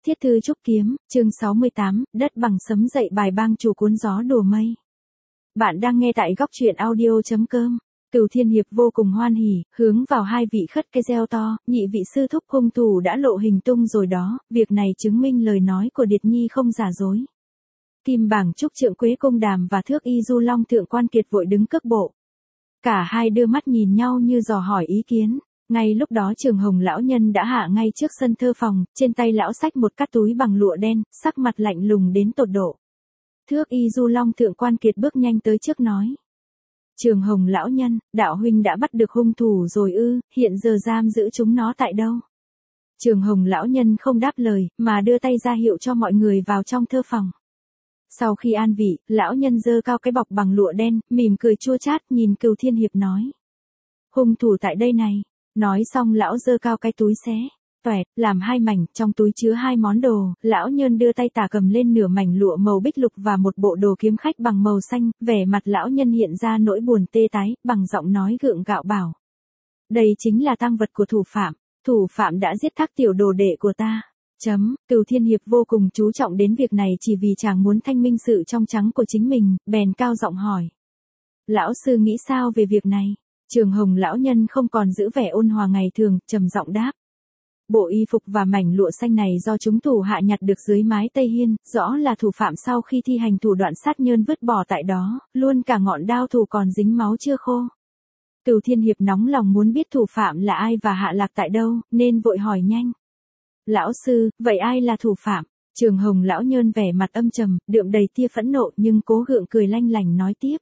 Thiết thư trúc kiếm, chương 68, đất bằng sấm dậy bài bang chủ cuốn gió đùa mây. Bạn đang nghe tại góc truyện audio.com. Cửu Thiên Hiệp vô cùng hoan hỉ, hướng vào hai vị khất cái reo to, nhị vị sư thúc hung thủ đã lộ hình tung rồi đó, việc này chứng minh lời nói của Điệt Nhi không giả dối. Kim Bảng Trúc Trượng Quế Công Đàm và Thước Y Du Long Thượng Quan Kiệt vội đứng cước bộ. Cả hai đưa mắt nhìn nhau như dò hỏi ý kiến. Ngay lúc đó Trường Hồng lão nhân đã hạ ngay trước sân thơ phòng, trên tay lão xách một cát túi bằng lụa đen, sắc mặt lạnh lùng đến tột độ. Thước Y Du Long Thượng Quan Kiệt bước nhanh tới trước nói. Trường Hồng lão nhân, đạo huynh đã bắt được hung thủ rồi ư, hiện giờ giam giữ chúng nó tại đâu? Trường Hồng lão nhân không đáp lời, mà đưa tay ra hiệu cho mọi người vào trong thơ phòng. Sau khi an vị, lão nhân giơ cao cái bọc bằng lụa đen, mỉm cười chua chát nhìn Cửu Thiên Hiệp nói. Hung thủ tại đây này. Nói xong lão giơ cao cái túi xé toẹt, làm hai mảnh, trong túi chứa hai món đồ, lão nhân đưa tay tả cầm lên nửa mảnh lụa màu bích lục và một bộ đồ kiếm khách bằng màu xanh, vẻ mặt lão nhân hiện ra nỗi buồn tê tái, bằng giọng nói gượng gạo bảo. Đây chính là tang vật của thủ phạm đã giết Thác tiểu đồ đệ của ta. Cửu Thiên Hiệp vô cùng chú trọng đến việc này chỉ vì chàng muốn thanh minh sự trong trắng của chính mình, bèn cao giọng hỏi. Lão sư nghĩ sao về việc này? Trường Hồng lão nhân không còn giữ vẻ ôn hòa ngày thường, trầm giọng đáp. Bộ y phục và mảnh lụa xanh này do chúng thủ hạ nhặt được dưới mái Tây Hiên, rõ là thủ phạm sau khi thi hành thủ đoạn sát nhân vứt bỏ tại đó, luôn cả ngọn đao thủ còn dính máu chưa khô. Cửu Thiên Hiệp nóng lòng muốn biết thủ phạm là ai và hạ lạc tại đâu, nên vội hỏi nhanh. Lão sư, vậy ai là thủ phạm? Trường Hồng lão nhân vẻ mặt âm trầm, đượm đầy tia phẫn nộ nhưng cố gượng cười lanh lảnh nói tiếp.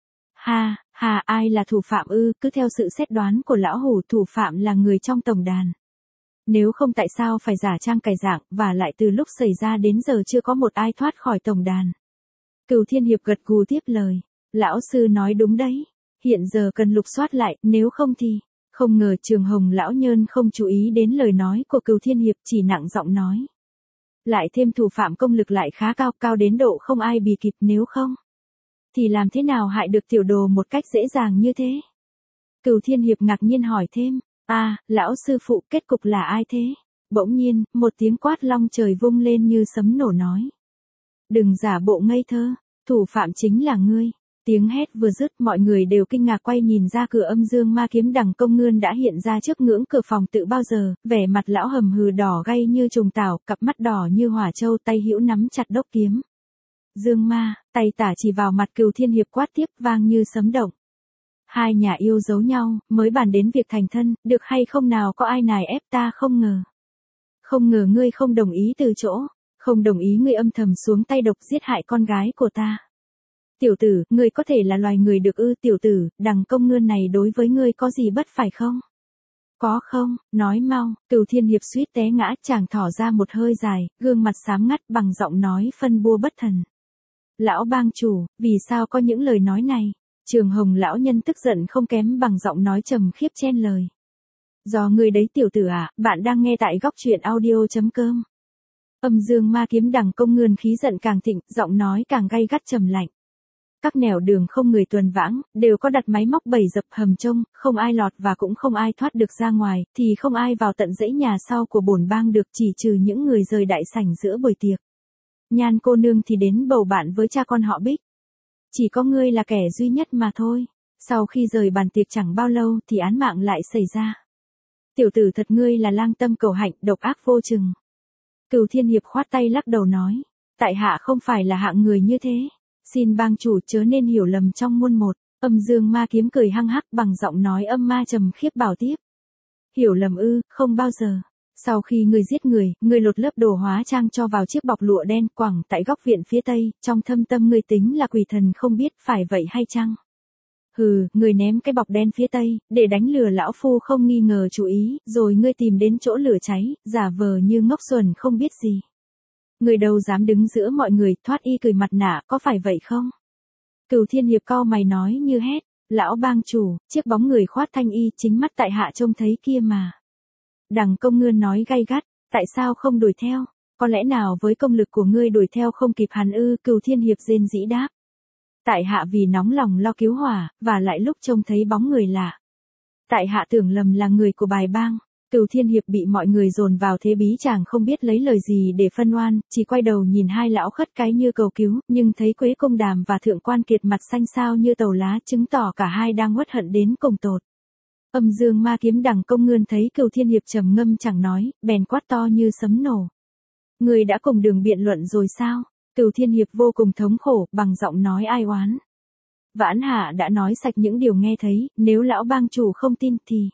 Ai là thủ phạm ư, cứ theo sự xét đoán của lão hủ thủ phạm là người trong tổng đàn. Nếu không tại sao phải giả trang cải dạng, và lại từ lúc xảy ra đến giờ chưa có một ai thoát khỏi tổng đàn. Cửu Thiên Hiệp gật gù tiếp lời. Lão sư nói đúng đấy. Hiện giờ cần lục soát lại, nếu không thì. Không ngờ Trường Hồng lão nhân không chú ý đến lời nói của Cửu Thiên Hiệp, chỉ nặng giọng nói. Lại thêm thủ phạm công lực lại khá cao, cao đến độ không ai bì kịp, nếu không thì làm thế nào hại được tiểu đồ một cách dễ dàng như thế? Cửu Thiên Hiệp ngạc nhiên hỏi thêm. Lão sư phụ, kết cục là ai thế? Bỗng nhiên, một tiếng quát long trời vung lên như sấm nổ nói. Đừng giả bộ ngây thơ, thủ phạm chính là ngươi. Tiếng hét vừa dứt, mọi người đều kinh ngạc quay nhìn ra cửa Âm Dương Ma Kiếm Đằng Công Ngươn đã hiện ra trước ngưỡng cửa phòng tự bao giờ, vẻ mặt lão hầm hừ đỏ gay như trùng tảo, cặp mắt đỏ như hỏa châu, tay hữu nắm chặt đốc kiếm. Dương Ma, tay tả chỉ vào mặt Cửu Thiên Hiệp quát tiếp vang như sấm động. Hai nhà yêu giấu nhau, mới bàn đến việc thành thân, được hay không nào có ai nài ép ta không ngờ. Không ngờ ngươi không đồng ý từ chỗ, không đồng ý ngươi âm thầm xuống tay độc giết hại con gái của ta. Tiểu tử, ngươi có thể là loài người được ư? Tiểu tử, Đằng Công Ngươn này đối với ngươi có gì bất phải không? Có không, nói mau. Cửu Thiên Hiệp suýt té ngã, chàng thỏ ra một hơi dài, gương mặt xám ngắt bằng giọng nói phân bua bất thần. Lão bang chủ, vì sao có những lời nói này? Trường Hồng lão nhân tức giận không kém bằng giọng nói trầm khiếp chen lời. Do ngươi đấy tiểu tử à, bạn đang nghe tại góc truyện audio.com. Âm Dương Ma Kiếm Đằng Công Ngươn khí giận càng thịnh, giọng nói càng gay gắt trầm lạnh. Các nẻo đường không người tuần vãng, đều có đặt máy móc bày dập hầm trông, không ai lọt và cũng không ai thoát được ra ngoài, thì không ai vào tận dãy nhà sau của bổn bang được, chỉ trừ những người rời đại sảnh giữa buổi tiệc. Nhan cô nương thì đến bầu bạn với cha con họ Bích. Chỉ có ngươi là kẻ duy nhất mà thôi. Sau khi rời bàn tiệc chẳng bao lâu thì án mạng lại xảy ra. Tiểu tử thật ngươi là lang tâm cầu hạnh, độc ác vô chừng. Cửu Thiên Hiệp khoát tay lắc đầu nói. Tại hạ không phải là hạng người như thế. Xin bang chủ chớ nên hiểu lầm trong muôn một. Âm Dương Ma Kiếm cười hăng hắc bằng giọng nói âm ma trầm khiếp bảo tiếp. Hiểu lầm ư, không bao giờ. Sau khi ngươi giết người, ngươi lột lớp đồ hóa trang cho vào chiếc bọc lụa đen quẳng tại góc viện phía tây, trong thâm tâm ngươi tính là quỷ thần không biết phải vậy hay chăng? Hừ, ngươi ném cái bọc đen phía tây, để đánh lừa lão phu không nghi ngờ chú ý, rồi ngươi tìm đến chỗ lửa cháy, giả vờ như ngốc xuẩn không biết gì. Ngươi đâu dám đứng giữa mọi người, thoát y cười mặt nạ, có phải vậy không? Cửu Thiên Hiệp cau mày nói như hét, lão bang chủ, chiếc bóng người khoát thanh y chính mắt tại hạ trông thấy kia mà. Đằng Công Ngươn nói gay gắt, tại sao không đuổi theo? Có lẽ nào với công lực của ngươi đuổi theo không kịp hắn ư? Cửu Thiên Hiệp rên rỉ đáp. Tại hạ vì nóng lòng lo cứu hỏa, và lại lúc trông thấy bóng người lạ. Tại hạ tưởng lầm là người của bài bang. Cửu Thiên Hiệp bị mọi người dồn vào thế bí chàng không biết lấy lời gì để phân oan, chỉ quay đầu nhìn hai lão khất cái như cầu cứu, nhưng thấy Quế Công Đàm và Thượng Quan Kiệt mặt xanh xao như tàu lá, chứng tỏ cả hai đang uất hận đến cùng tột. Âm Dương Ma Kiếm Đằng Công Ngươn thấy Cửu Thiên Hiệp trầm ngâm chẳng nói, bèn quát to như sấm nổ. Người đã cùng đường biện luận rồi sao? Cửu Thiên Hiệp vô cùng thống khổ, bằng giọng nói ai oán. Vãn Hạ đã nói sạch những điều nghe thấy, nếu lão bang chủ không tin thì...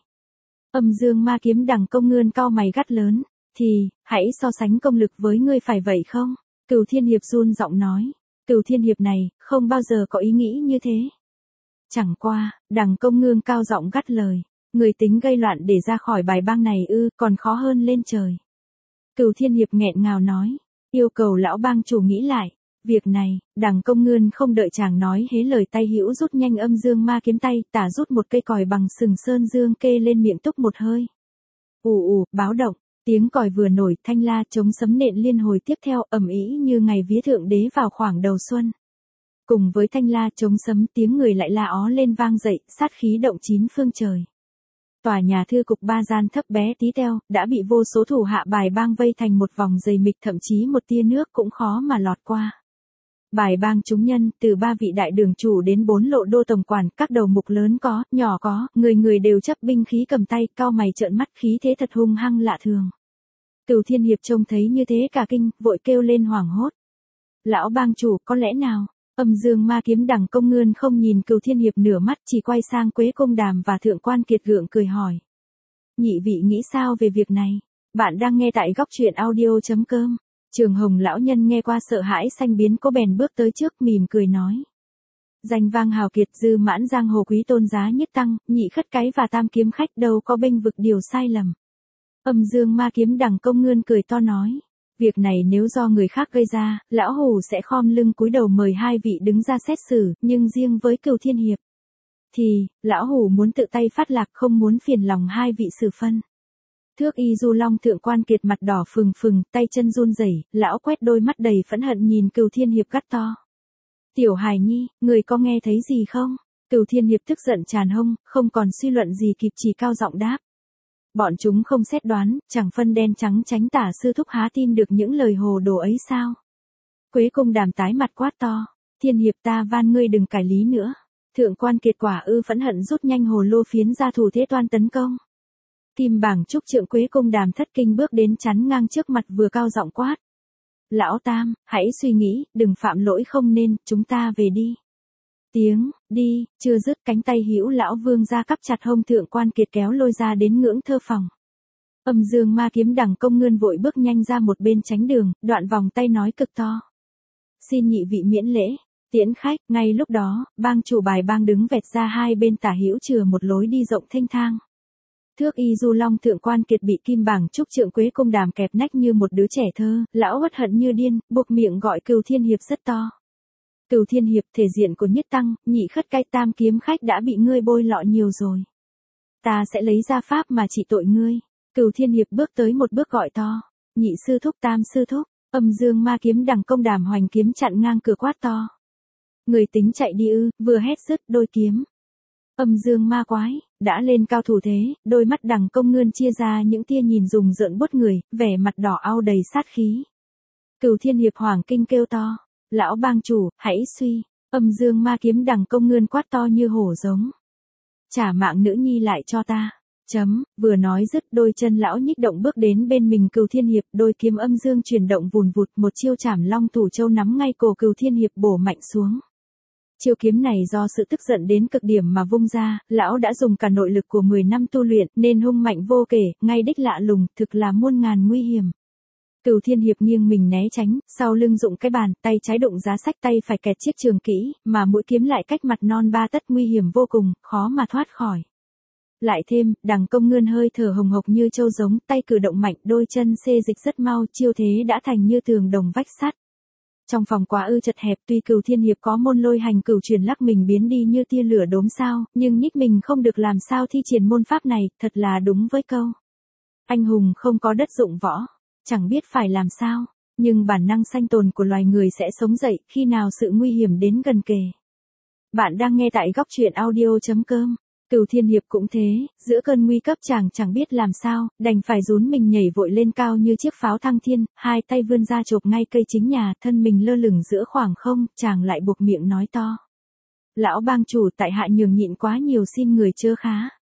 Âm Dương Ma Kiếm Đằng Công Ngươn cau mày gắt lớn, thì, hãy so sánh công lực với ngươi phải vậy không? Cửu Thiên Hiệp run giọng nói, Cửu Thiên Hiệp này, không bao giờ có ý nghĩ như thế. Chẳng qua, Đằng Công Ngươn cao giọng gắt lời, người tính gây loạn để ra khỏi bài bang này ư, còn khó hơn lên trời. Cửu Thiên Hiệp nghẹn ngào nói, yêu cầu lão bang chủ nghĩ lại. Việc này, Đằng Công Ngươn không đợi chàng nói hé lời tay hữu rút nhanh âm dương ma kiếm tay, tả rút một cây còi bằng sừng sơn dương kê lên miệng túc một hơi. Ù ù, báo động, tiếng còi vừa nổi, thanh la chống sấm nện liên hồi tiếp theo, ầm ĩ như ngày vía thượng đế vào khoảng đầu xuân. Cùng với thanh la chống sấm, tiếng người lại la ó lên vang dậy, sát khí động chín phương trời. Tòa nhà thư cục ba gian thấp bé tí teo, đã bị vô số thủ hạ bài bang vây thành một vòng dày mịch, thậm chí một tia nước cũng khó mà lọt qua. Bài bang chúng nhân, từ 3 vị đại đường chủ đến 4 lộ đô tổng quản, các đầu mục lớn có, nhỏ có, người người đều chấp binh khí cầm tay, cau mày trợn mắt, khí thế thật hung hăng lạ thường. Cửu Thiên Hiệp trông thấy như thế cả kinh, vội kêu lên hoảng hốt. Lão bang chủ, có lẽ nào? Âm Dương Ma Kiếm Đằng Công Ngươn không nhìn Cửu Thiên Hiệp nửa mắt, chỉ quay sang Quế Công Đàm và Thượng Quan Kiệt gượng cười hỏi. Nhị vị nghĩ sao về việc này? Bạn đang nghe tại góc truyện audio.com. Trường Hồng lão nhân nghe qua sợ hãi xanh biến, cô bèn bước tới trước mỉm cười nói. Danh vang hào kiệt, dư mãn giang hồ, quý tôn giá nhất tăng, nhị khất cái và tam kiếm khách đâu có bênh vực điều sai lầm. Âm Dương Ma Kiếm Đằng Công Ngươn cười to nói. Việc này nếu do người khác gây ra, lão hủ sẽ khom lưng cúi đầu mời hai vị đứng ra xét xử, nhưng riêng với Cửu Thiên Hiệp thì, lão hủ muốn tự tay phát lạc, không muốn phiền lòng hai vị xử phân. Thước Y Du Long Thượng Quan Kiệt mặt đỏ phừng phừng, tay chân run rẩy, lão quét đôi mắt đầy phẫn hận nhìn Cửu Thiên Hiệp gắt to. Tiểu hài nhi, người có nghe thấy gì không? Cửu Thiên Hiệp tức giận tràn hông, không còn suy luận gì kịp, chỉ cao giọng đáp. Bọn chúng không xét đoán, chẳng phân đen trắng, tránh tả sư thúc há tin được những lời hồ đồ ấy sao? Quế Công Đàm tái mặt quát to. Thiên Hiệp, ta van ngươi đừng cải lý nữa. Thượng Quan Kiệt quả ư phẫn hận rút nhanh hồ lô phiến ra thủ thế toan tấn công. Kim bảng trúc trượng Quế Công Đàm thất kinh bước đến chắn ngang trước mặt, vừa cao giọng quát. Lão Tam, hãy suy nghĩ, đừng phạm lỗi không nên, chúng ta về đi. Tiếng, đi, chưa dứt, cánh tay hữu lão vương ra cắp chặt hông Thượng Quan Kiệt kéo lôi ra đến ngưỡng thơ phòng. Âm Dương Ma Kiếm Đằng Công Ngươn vội bước nhanh ra một bên tránh đường, đoạn vòng tay nói cực to. Xin nhị vị miễn lễ, tiễn khách. Ngay lúc đó, bang chủ bài bang đứng vẹt ra hai bên tả hữu chừa một lối đi rộng thênh thang. Thước Y Du Long Thượng Quan Kiệt bị kim bảng trúc trượng Quế Công Đàm kẹp nách như một đứa trẻ thơ, lão uất hận như điên, buộc miệng gọi Cửu Thiên Hiệp rất to. Cửu Thiên Hiệp, thể diện của nhất tăng, nhị khất cái, tam kiếm khách đã bị ngươi bôi lọ nhiều rồi. Ta sẽ lấy ra pháp mà trị tội ngươi. Cửu Thiên Hiệp bước tới một bước gọi to. Nhị sư thúc, tam sư thúc. Âm Dương Ma Kiếm Đằng Công Đàm hoành kiếm chặn ngang cửa quát to. Người tính chạy đi ư? Vừa hét dứt đôi kiếm. Âm Dương Ma Quái đã lên cao thủ thế, đôi mắt Đằng Công Ngươn chia ra những tia nhìn rùng rợn buốt người, vẻ mặt đỏ au đầy sát khí. Cửu Thiên Hiệp hoàng kinh kêu to. Lão bang chủ, hãy suy. Âm Dương Ma Kiếm Đằng Công Ngươn quát to như hổ giống. Trả mạng nữ nhi lại cho ta. Vừa nói dứt, đôi chân lão nhích động bước đến bên mình Cửu Thiên Hiệp, đôi kiếm âm dương chuyển động vùn vụt, một chiêu chảm long thủ châu nắm ngay cổ Cửu Thiên Hiệp bổ mạnh xuống. Chiêu kiếm này do sự tức giận đến cực điểm mà vung ra, lão đã dùng cả nội lực của 10 năm tu luyện, nên hung mạnh vô kể, ngay đích lạ lùng, thực là muôn ngàn nguy hiểm. Cửu Thiên Hiệp nghiêng mình né tránh, sau lưng dụng cái bàn, tay trái đụng giá sách, tay phải kẹt chiếc trường kỹ, mà mũi kiếm lại cách mặt non ba tấc, nguy hiểm vô cùng, khó mà thoát khỏi. Lại thêm, Đằng Công Ngươn hơi thở hồng hộc như trâu giống, tay cử động mạnh, đôi chân xê dịch rất mau, chiêu thế đã thành như tường đồng vách sắt. Trong phòng quá ư chật hẹp, tuy Cửu Thiên Hiệp có môn lôi hành cửu truyền lắc mình biến đi như tia lửa đốm sao, nhưng nhích mình không được làm sao thi triển môn pháp này, thật là đúng với câu. Anh hùng không có đất dụng võ, chẳng biết phải làm sao, nhưng bản năng sanh tồn của loài người sẽ sống dậy khi nào sự nguy hiểm đến gần kề. Bạn đang nghe tại góc truyện audio.com. Cửu Thiên Hiệp cũng thế, giữa cơn nguy cấp chàng chẳng biết làm sao, đành phải rún mình nhảy vội lên cao như chiếc pháo thăng thiên, hai tay vươn ra chộp ngay cây chính nhà, thân mình lơ lửng giữa khoảng không, chàng lại buộc miệng nói to. Lão bang chủ, tại hạ nhường nhịn quá nhiều, xin người chớ khá.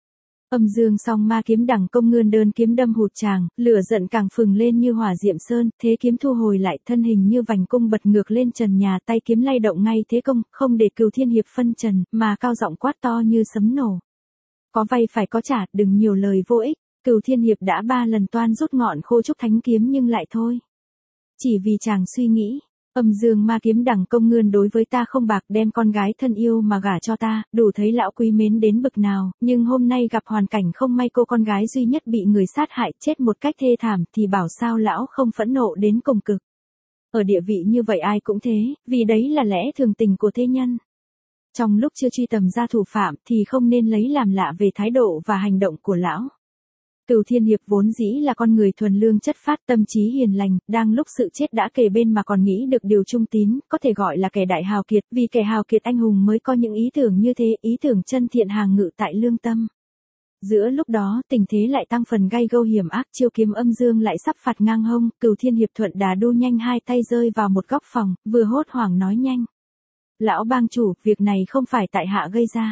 Âm dương song ma kiếm đẳng công ngươn đơn kiếm đâm hụt chàng, lửa giận càng phừng lên như hỏa diệm sơn, thế kiếm thu hồi lại, thân hình như vành cung bật ngược lên trần nhà, tay kiếm lay động ngay thế công, không để Cửu Thiên Hiệp phân trần, mà cao giọng quát to như sấm nổ. Có vay phải có trả, đừng nhiều lời vô ích. Cửu Thiên Hiệp đã 3 lần toan rút ngọn khô trúc thánh kiếm nhưng lại thôi. Chỉ vì chàng suy nghĩ, âm dương ma kiếm đẳng công ngươn đối với ta không bạc, đem con gái thân yêu mà gả cho ta, đủ thấy lão quý mến đến bực nào, nhưng hôm nay gặp hoàn cảnh không may, cô con gái duy nhất bị người sát hại chết một cách thê thảm, thì bảo sao lão không phẫn nộ đến cùng cực. Ở địa vị như vậy ai cũng thế, vì đấy là lẽ thường tình của thế nhân. Trong lúc chưa truy tầm ra thủ phạm thì không nên lấy làm lạ về thái độ và hành động của lão. Cửu Thiên Hiệp vốn dĩ là con người thuần lương chất phát, tâm trí hiền lành, đang lúc sự chết đã kề bên mà còn nghĩ được điều trung tín, có thể gọi là kẻ đại hào kiệt, vì kẻ hào kiệt anh hùng mới có những ý tưởng như thế, ý tưởng chân thiện hàng ngự tại lương tâm. Giữa lúc đó, tình thế lại tăng phần gay gâu hiểm ác, chiêu kiếm âm dương lại sắp phạt ngang hông, Cửu Thiên Hiệp thuận đà đu nhanh hai tay rơi vào một góc phòng, vừa hốt hoảng nói nhanh. Lão bang chủ, việc này không phải tại hạ gây ra.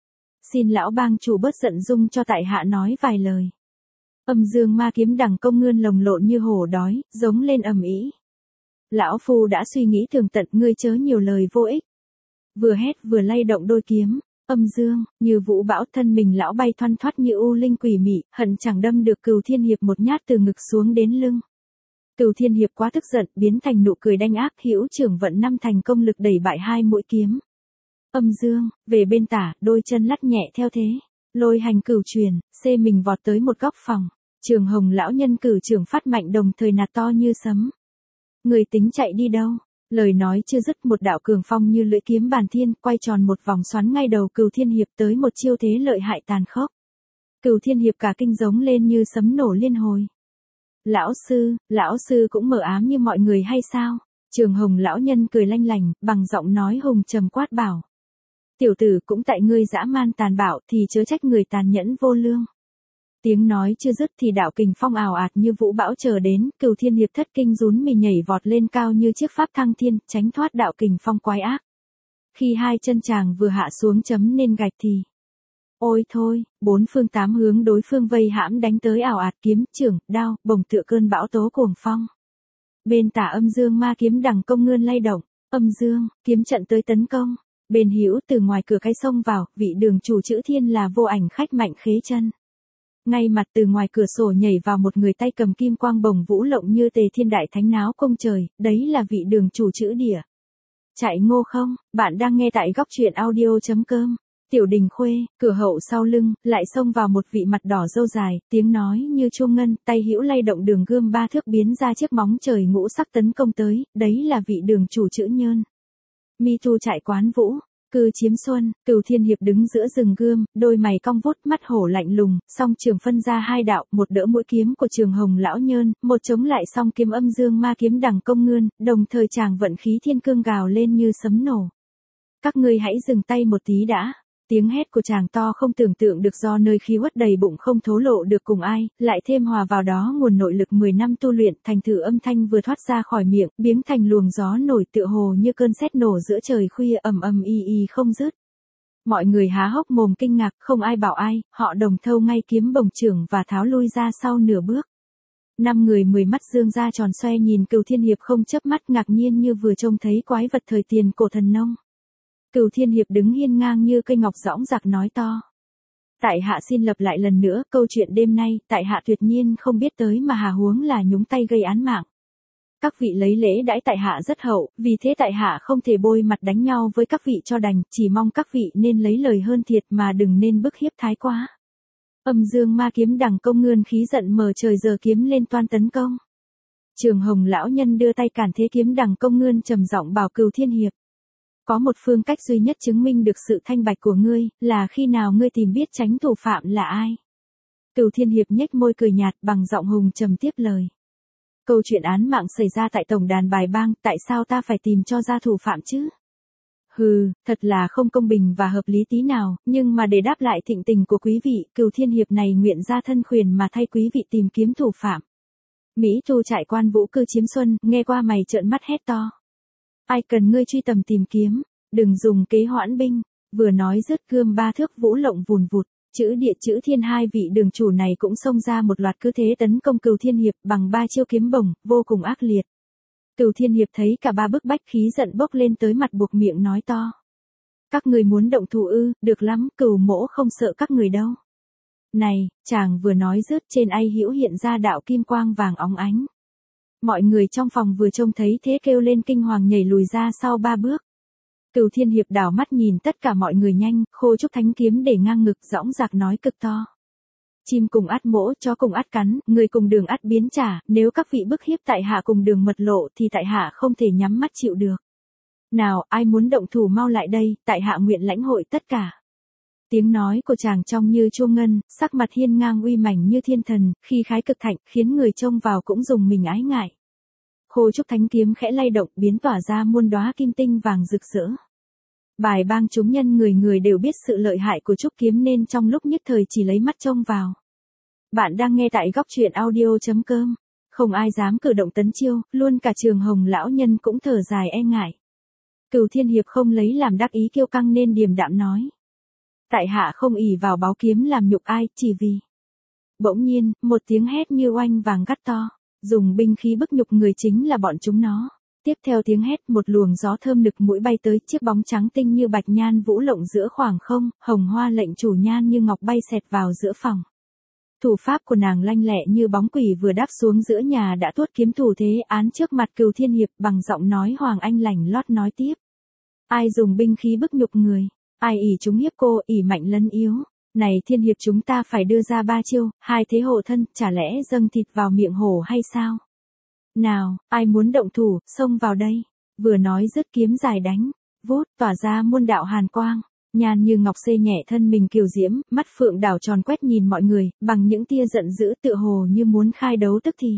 Xin lão bang chủ bớt giận dung cho tại hạ nói vài lời. Âm dương ma kiếm đẳng công ngươn lồng lộn như hổ đói, giống lên ầm ĩ. Lão phu đã suy nghĩ tường tận, ngươi chớ nhiều lời vô ích. Vừa hét vừa lay động đôi kiếm, âm dương, như vũ bão, thân mình lão bay thoăn thoắt như u linh quỷ mị, hận chẳng đâm được Cửu Thiên Hiệp một nhát từ ngực xuống đến lưng. Cửu Thiên Hiệp quá tức giận, biến thành nụ cười đanh ác, hữu trưởng vận năm thành công lực đẩy bại hai mũi kiếm. Âm dương, về bên tả, đôi chân lắc nhẹ theo thế. Lôi hành cửu truyền, xê mình vọt tới một góc phòng. Trường Hồng lão nhân cử trưởng phát mạnh, đồng thời nạt to như sấm. Người tính chạy đi đâu? Lời nói chưa dứt, một đạo cường phong như lưỡi kiếm bàn thiên, quay tròn một vòng xoắn ngay đầu Cửu Thiên Hiệp, tới một chiêu thế lợi hại tàn khốc. Cửu Thiên Hiệp cả kinh giống lên như sấm nổ liên hồi. Lão sư cũng mờ ám như mọi người hay sao? Trường Hồng lão nhân cười lanh lành, bằng giọng nói hùng trầm quát bảo. Tiểu tử, cũng tại ngươi dã man tàn bạo thì chớ trách người tàn nhẫn vô lương. Tiếng nói chưa dứt thì đạo kình phong ào ạt như vũ bão chờ đến, Cửu Thiên Hiệp thất kinh rún mình nhảy vọt lên cao như chiếc pháp thăng thiên, tránh thoát đạo kình phong quái ác. Khi hai chân chàng vừa hạ xuống chấm nên gạch thì... Ôi thôi, bốn phương tám hướng đối phương vây hãm đánh tới ảo ạt, kiếm, chưởng, đao, bổng tựa cơn bão tố cuồng phong. Bên tả âm dương ma kiếm đẳng công ngươn lay động, âm dương, kiếm trận tới tấn công. Bên hữu từ ngoài cửa cái xông vào, vị đường chủ chữ Thiên là Vô Ảnh khách Mạnh Khế Chân. Ngay mặt từ ngoài cửa sổ nhảy vào một người tay cầm kim quang bồng vũ lộng như Tề Thiên Đại Thánh náo công trời, đấy là vị đường chủ chữ Địa. Chạy Ngô không, bạn đang nghe tại góc truyện audio.com. Tiểu Đình Khuê, cửa hậu sau lưng, lại xông vào một vị mặt đỏ râu dài, tiếng nói như chuông ngân, tay hữu lay động đường gươm 3 thước biến ra chiếc móng trời ngũ sắc tấn công tới, đấy là vị đường chủ chữ Nhơn. Mi thu chạy quán vũ, cư chiếm xuân, Cửu Thiên Hiệp đứng giữa rừng gươm, đôi mày cong vút, mắt hổ lạnh lùng, song trường phân ra hai đạo, một đỡ mũi kiếm của Trường Hồng lão nhơn, một chống lại song kiếm âm dương ma kiếm đẳng công ngươn, đồng thời chàng vận khí thiên cương gào lên như sấm nổ. Các ngươi hãy dừng tay một tí đã. Tiếng hét của chàng to không tưởng tượng được, do nơi khí uất đầy bụng không thố lộ được cùng ai, lại thêm hòa vào đó nguồn nội lực 10 năm tu luyện, thành thử âm thanh vừa thoát ra khỏi miệng, biến thành luồng gió nổi tựa hồ như cơn sét nổ giữa trời khuya, ầm ầm y không dứt. Mọi người há hốc mồm kinh ngạc, không ai bảo ai, họ đồng thâu ngay kiếm bổng chưởng và tháo lui ra sau nửa bước. 5 người 10 mắt dương ra tròn xoe nhìn Cửu Thiên Hiệp không chớp mắt, ngạc nhiên như vừa trông thấy quái vật thời tiền cổ thần nông. Cửu Thiên Hiệp đứng hiên ngang như cây ngọc dõng dạc nói to. Tại hạ xin lặp lại lần nữa, câu chuyện đêm nay, tại hạ tuyệt nhiên không biết tới mà hà huống là nhúng tay gây án mạng. Các vị lấy lễ đãi tại hạ rất hậu, vì thế tại hạ không thể bôi mặt đánh nhau với các vị cho đành, chỉ mong các vị nên lấy lời hơn thiệt mà đừng nên bức hiếp thái quá. Âm dương ma kiếm đẳng công ngươn khí giận mở trời giờ kiếm lên toan tấn công. Trường Hồng lão nhân đưa tay cản thế kiếm đẳng công ngươn, trầm giọng bảo Cửu Thiên Hiệp. Có một phương cách duy nhất chứng minh được sự thanh bạch của ngươi, là khi nào ngươi tìm biết tránh thủ phạm là ai. Cửu Thiên Hiệp nhếch môi cười nhạt, bằng giọng hùng trầm tiếp lời. Câu chuyện án mạng xảy ra tại tổng đàn bài bang, tại sao ta phải tìm cho ra thủ phạm chứ? Thật là không công bình và hợp lý tí nào, nhưng mà để đáp lại thịnh tình của quý vị, Cửu Thiên Hiệp này nguyện ra thân khuyên mà thay quý vị tìm kiếm thủ phạm. Mỹ Thu trại quan vũ cư chiếm xuân, nghe qua mày trợn mắt hét to. Ai cần ngươi truy tầm tìm kiếm, đừng dùng kế hoãn binh, vừa nói dứt gươm ba thước vũ lộng vùn vụt, chữ địa chữ thiên hai vị đường chủ này cũng xông ra một loạt cứ thế tấn công Cửu Thiên Hiệp bằng ba chiêu kiếm bổng, vô cùng ác liệt. Cửu Thiên Hiệp thấy cả ba bức bách khí giận bốc lên tới mặt buộc miệng nói to. Các người muốn động thủ ư, được lắm, Cửu mỗ không sợ các người đâu. Này, chàng vừa nói dứt trên ai hữu hiện ra đạo kim quang vàng óng ánh. Mọi người trong phòng vừa trông thấy thế kêu lên kinh hoàng nhảy lùi ra sau ba bước. Cửu Thiên Hiệp đảo mắt nhìn tất cả mọi người nhanh, khô trúc thánh kiếm để ngang ngực dõng dạc nói cực to. Chim cùng ắt mỗ, chó cùng ắt cắn, người cùng đường ắt biến trả, nếu các vị bức hiếp tại hạ cùng đường mật lộ thì tại hạ không thể nhắm mắt chịu được. Nào, ai muốn động thủ mau lại đây, tại hạ nguyện lãnh hội tất cả. Tiếng nói của chàng trong như chuông ngân, sắc mặt hiên ngang uy mảnh như thiên thần, khi khái cực thạnh, khiến người trông vào cũng dùng mình ái ngại. Khô trúc thánh kiếm khẽ lay động, biến tỏa ra muôn đóa kim tinh vàng rực rỡ. Bài bang chúng nhân người người đều biết sự lợi hại của trúc kiếm nên trong lúc nhất thời chỉ lấy mắt trông vào. Bạn đang nghe tại góc truyện audio.com. Không ai dám cử động tấn chiêu, luôn cả Trường Hồng lão nhân cũng thở dài e ngại. Cửu Thiên Hiệp không lấy làm đắc ý kiêu căng nên điềm đạm nói. Tại hạ không ỷ vào báu kiếm làm nhục ai, chỉ vì. Bỗng nhiên, một tiếng hét như oanh vàng gắt to, dùng binh khí bức nhục người chính là bọn chúng nó. Tiếp theo tiếng hét, một luồng gió thơm nực mũi bay tới, chiếc bóng trắng tinh như bạch nhan vũ lộng giữa khoảng không, Hồng Hoa lệnh chủ nhan như ngọc bay xẹt vào giữa phòng. Thủ pháp của nàng lanh lẹ như bóng quỷ vừa đáp xuống giữa nhà đã tuốt kiếm thủ thế án trước mặt Cửu Thiên Hiệp bằng giọng nói Hoàng Anh lành lót nói tiếp. Ai dùng binh khí bức nhục người, ai ỷ chúng hiếp cô, ỷ mạnh lấn yếu. Này Thiên Hiệp chúng ta phải đưa ra ba chiêu, hai thế hộ thân, chả lẽ dâng thịt vào miệng hổ hay sao? Nào, ai muốn động thủ, xông vào đây. Vừa nói dứt kiếm dài đánh, vút, tỏa ra muôn đạo hàn quang. Nhan như ngọc xê nhẹ thân mình kiều diễm, mắt phượng đảo tròn quét nhìn mọi người, bằng những tia giận dữ tựa hồ như muốn khai đấu tức thì.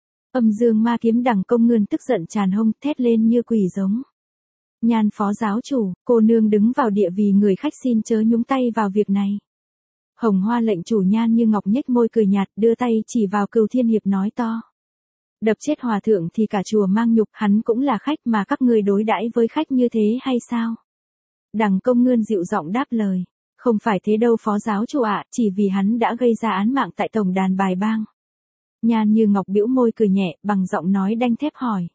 Âm dương ma kiếm đằng công ngươn tức giận tràn hông, thét lên như quỷ giống. Nhan phó giáo chủ, cô nương đứng vào địa vì người khách xin chớ nhúng tay vào việc này. Hồng Hoa lệnh chủ Nhan như ngọc nhếch môi cười nhạt, đưa tay chỉ vào Cửu Thiên Hiệp nói to. Đập chết hòa thượng thì cả chùa mang nhục, hắn cũng là khách mà các ngươi đối đãi với khách như thế hay sao? Đằng công ngươn dịu giọng đáp lời. Không phải thế đâu phó giáo chủ ạ, chỉ vì hắn đã gây ra án mạng tại tổng đàn bài bang. Nhan như ngọc bĩu môi cười nhẹ, bằng giọng nói đanh thép hỏi.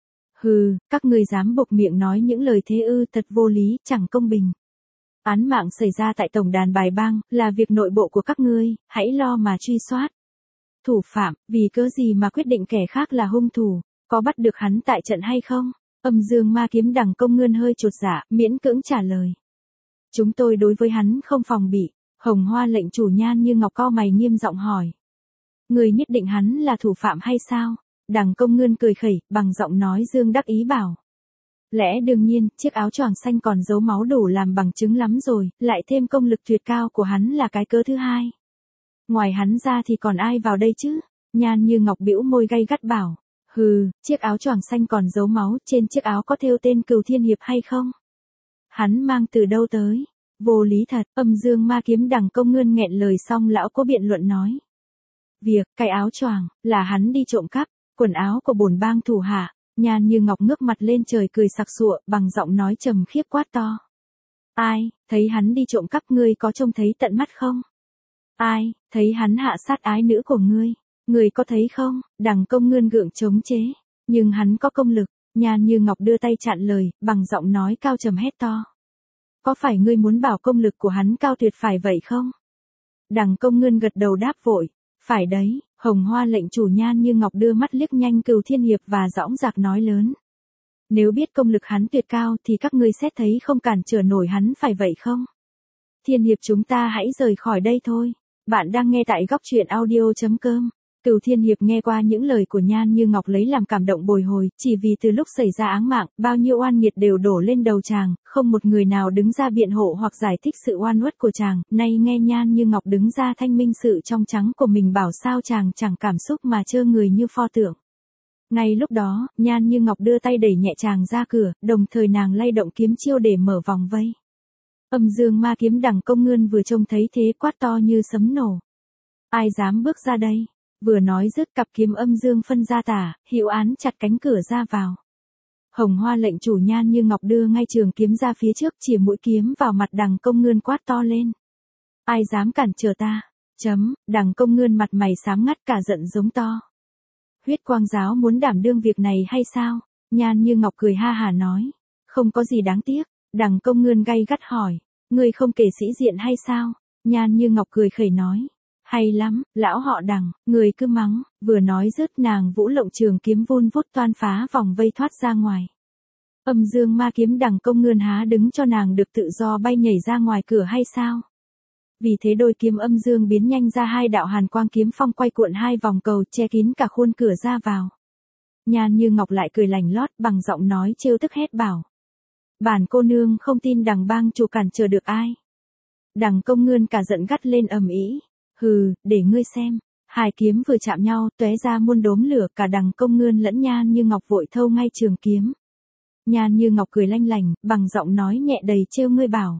Các ngươi dám buộc miệng nói những lời thế ư, thật vô lý, chẳng công bình. Án mạng xảy ra tại tổng đàn bài bang, là việc nội bộ của các ngươi, hãy lo mà truy soát. Thủ phạm, vì cớ gì mà quyết định kẻ khác là hung thủ, có bắt được hắn tại trận hay không? Âm dương ma kiếm đằng công ngươn hơi chột dạ, miễn cưỡng trả lời. Chúng tôi đối với hắn không phòng bị. Hồng Hoa lệnh chủ Nhan như ngọc cau mày nghiêm giọng hỏi. Người nhất định hắn là thủ phạm hay sao? Đằng công ngươn cười khẩy, bằng giọng nói dương đắc ý bảo. Lẽ đương nhiên, chiếc áo choàng xanh còn dấu máu đủ làm bằng chứng lắm rồi, lại thêm công lực tuyệt cao của hắn là cái cớ thứ hai. Ngoài hắn ra thì còn ai vào đây chứ? Nhan như ngọc bĩu môi gay gắt bảo. Chiếc áo choàng xanh còn dấu máu, trên chiếc áo có thêu tên Cửu Thiên Hiệp hay không? Hắn mang từ đâu tới? Vô lý thật, âm dương ma kiếm đằng công ngươn nghẹn lời xong lão có biện luận nói. Cái áo choàng, là hắn đi trộm cắp, quần áo của bổn bang thủ hạ. Nhan như ngọc ngước mặt lên trời cười sặc sụa, bằng giọng nói trầm khiếp quát to. Ai, thấy hắn đi trộm cắp ngươi có trông thấy tận mắt không? Ai, thấy hắn hạ sát ái nữ của ngươi? Người có thấy không? Đằng công ngươn gượng chống chế. Nhưng hắn có công lực. Nhan như ngọc đưa tay chặn lời, bằng giọng nói cao trầm hét to. Có phải ngươi muốn bảo công lực của hắn cao tuyệt phải vậy không? Đằng công ngươn gật đầu đáp vội. Phải đấy. Hồng Hoa lệnh chủ Nhan như ngọc đưa mắt liếc nhanh Cửu Thiên Hiệp và dõng dạc nói lớn. Nếu biết công lực hắn tuyệt cao thì các ngươi xét thấy không cản trở nổi hắn phải vậy không? Thiên Hiệp chúng ta hãy rời khỏi đây thôi. Bạn đang nghe tại góc truyện audio.com. Cửu Thiên Hiệp nghe qua những lời của Nhan như ngọc lấy làm cảm động bồi hồi, chỉ vì từ lúc xảy ra áng mạng, bao nhiêu oan nghiệt đều đổ lên đầu chàng, không một người nào đứng ra biện hộ hoặc giải thích sự oan uất của chàng, nay nghe Nhan như ngọc đứng ra thanh minh sự trong trắng của mình bảo sao chàng chẳng cảm xúc mà trơ người như pho tượng. Ngay lúc đó, Nhan Như Ngọc đưa tay đẩy nhẹ chàng ra cửa, đồng thời nàng lay động kiếm chiêu để mở vòng vây. Âm dương ma kiếm Đằng Công Ngươn vừa trông thấy thế quát to như sấm nổ. Ai dám bước ra đây? Vừa nói dứt cặp kiếm âm dương phân ra tả, hữu án chặt cánh cửa ra vào. Hồng Hoa lệnh chủ Nhan Như Ngọc đưa ngay trường kiếm ra phía trước, chĩa mũi kiếm vào mặt Đằng Công Ngươn quát to lên. Ai dám cản trở ta? Đằng Công Ngươn mặt mày xám ngắt cả giận giống to. Huyết Quang giáo muốn đảm đương việc này hay sao? Nhan Như Ngọc cười ha hả nói. Không có gì đáng tiếc. Đằng Công Ngươn gay gắt hỏi. Ngươi không kể sĩ diện hay sao? Nhan Như Ngọc cười khẩy nói. Hay lắm, lão họ Đằng, người cứ mắng. Vừa nói dứt nàng vũ lộng trường kiếm vun vút toan phá vòng vây thoát ra ngoài. Âm dương ma kiếm Đằng Công Ngươn há đứng cho nàng được tự do bay nhảy ra ngoài cửa hay sao? Vì thế đôi kiếm âm dương biến nhanh ra hai đạo hàn quang kiếm phong quay cuộn hai vòng cầu che kín cả khuôn cửa ra vào. Nhan Như Ngọc lại cười lành lót bằng giọng nói trêu tức hét bảo. Bản cô nương không tin Đằng bang chủ cản trở được ai. Đằng Công Ngươn cả giận gắt lên ầm ĩ. Hừ, để ngươi xem. Hai kiếm vừa chạm nhau, tóe ra muôn đốm lửa, cả Đằng Công Ngươn lẫn Nhan Như Ngọc vội thâu ngay trường kiếm. Nhan Như Ngọc cười lanh lành, bằng giọng nói nhẹ đầy trêu ngươi bảo.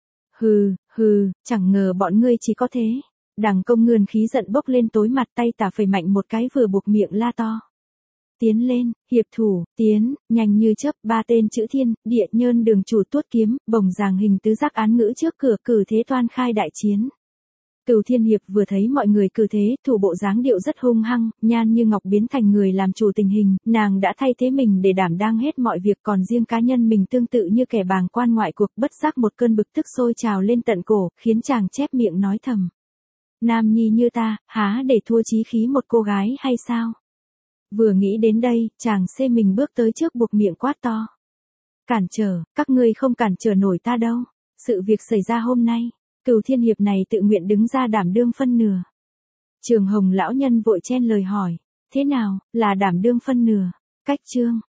Hừ, chẳng ngờ bọn ngươi chỉ có thế. Đằng Công Ngươn khí giận bốc lên tối mặt, tay tả phẩy mạnh một cái vừa buộc miệng la to. Tiến lên, hiệp thủ, tiến, nhanh như chớp, ba tên chữ thiên, địa nhơn đường chủ tuốt kiếm, bồng dàng hình tứ giác án ngữ trước cửa, cử thế toan khai đại chiến. Cửu Thiên Hiệp vừa thấy mọi người cử thế, thủ bộ dáng điệu rất hung hăng, Nhan Như Ngọc biến thành người làm chủ tình hình, nàng đã thay thế mình để đảm đang hết mọi việc, còn riêng cá nhân mình tương tự như kẻ bàng quan ngoại cuộc, bất giác một cơn bực tức sôi trào lên tận cổ, khiến chàng chép miệng nói thầm. Nam nhi như ta, há để thua chí khí một cô gái hay sao? Vừa nghĩ đến đây, chàng xê mình bước tới trước buộc miệng quát to. Cản trở, các ngươi không cản trở nổi ta đâu. Sự việc xảy ra hôm nay, Cửu Thiên Hiệp này tự nguyện đứng ra đảm đương phân nửa. Trường Hồng lão nhân vội chen lời hỏi. Thế nào, là đảm đương phân nửa? Cách chương.